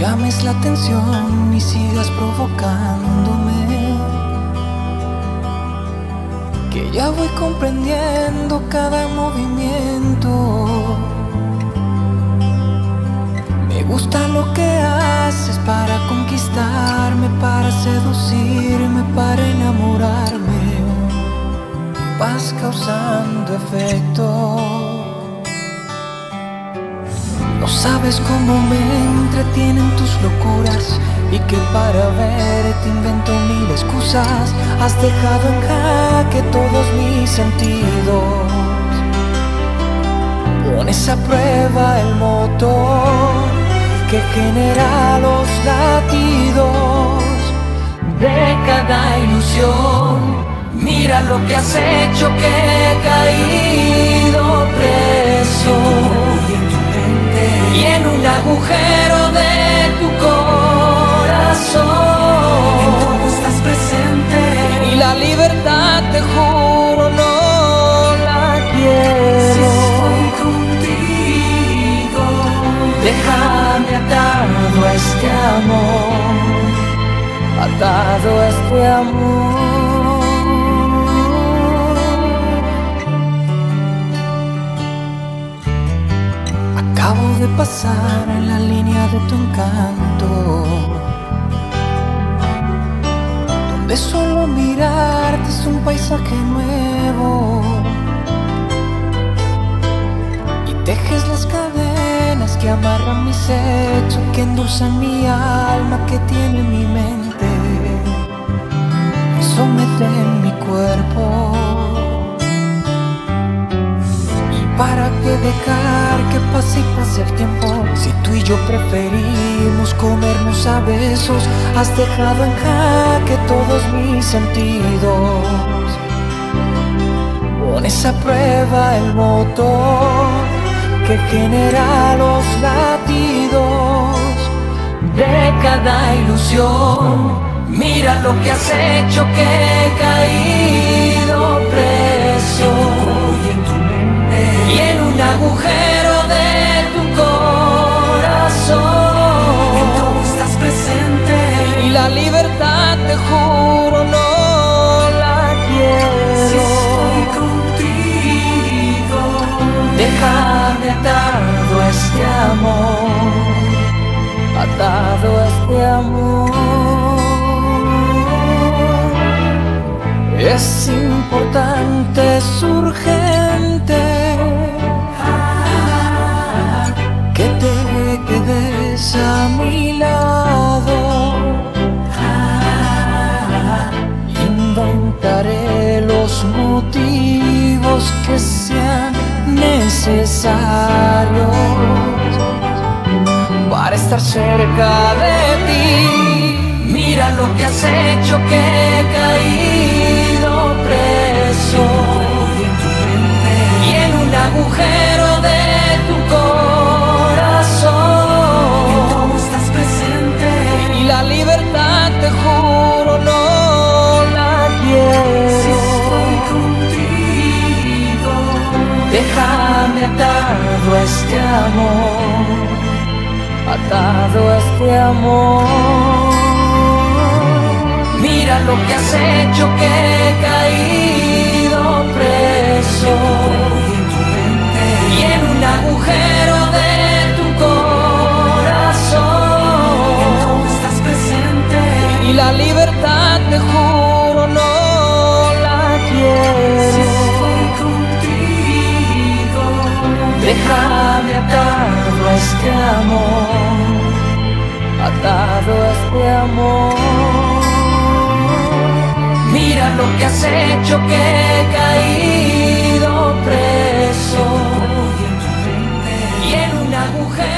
llames la atención y sigas provocándome, que ya voy comprendiendo cada movimiento. Me gusta lo que haces para conquistarme, para seducirme, para enamorarme. Vas causando efecto. No sabes cómo me entretienen tus locuras y que para verte invento mil excusas. Has dejado en jaque todos mis sentidos. Pones a prueba el motor que genera los latidos de cada ilusión. Mira lo que has hecho, que he caído preso y en un agujero de tu corazón. En todo estás presente y la libertad, te juro, no la quiero. si estoy contigo. Déjame atado a este amor, atado a este amor. Acabo de pasar en la línea de tu encanto, donde solo mirarte es un paisaje nuevo, y tejes las cadenas que amarran mis hechos, que endulzan mi alma, que tiene mi mente, que someten mi cuerpo. ¿Para qué dejar que pase y pase el tiempo? Si tú y yo preferimos comernos a besos. Has dejado en jaque todos mis sentidos. Pones a prueba el motor que genera los latidos de cada ilusión. Mira lo que has hecho, que he caído preso y en un agujero de tu corazón. En todo estás presente y la libertad, te juro, no la quiero. si estoy contigo. Déjame atado a este amor, atado a este amor. Es importante, es urgente que te quedes a mi lado. Inventaré los motivos que sean necesarios para estar cerca de ti. Mira lo que has hecho, que he caído preso y en un agujero de tu corazón. En todo estás presente Y la libertad, te juro, no la quiero. si estoy contigo. Déjame atado a este amor, atado a este amor. Mira lo que has hecho, que he caído preso y en un agujero de tu corazón. En todo estás presente Y la libertad, te juro, no la quiero. si estoy contigo. Déjame atado a este amor, atado a este amor. Mira lo que has hecho, que he caído preso y en un agujero.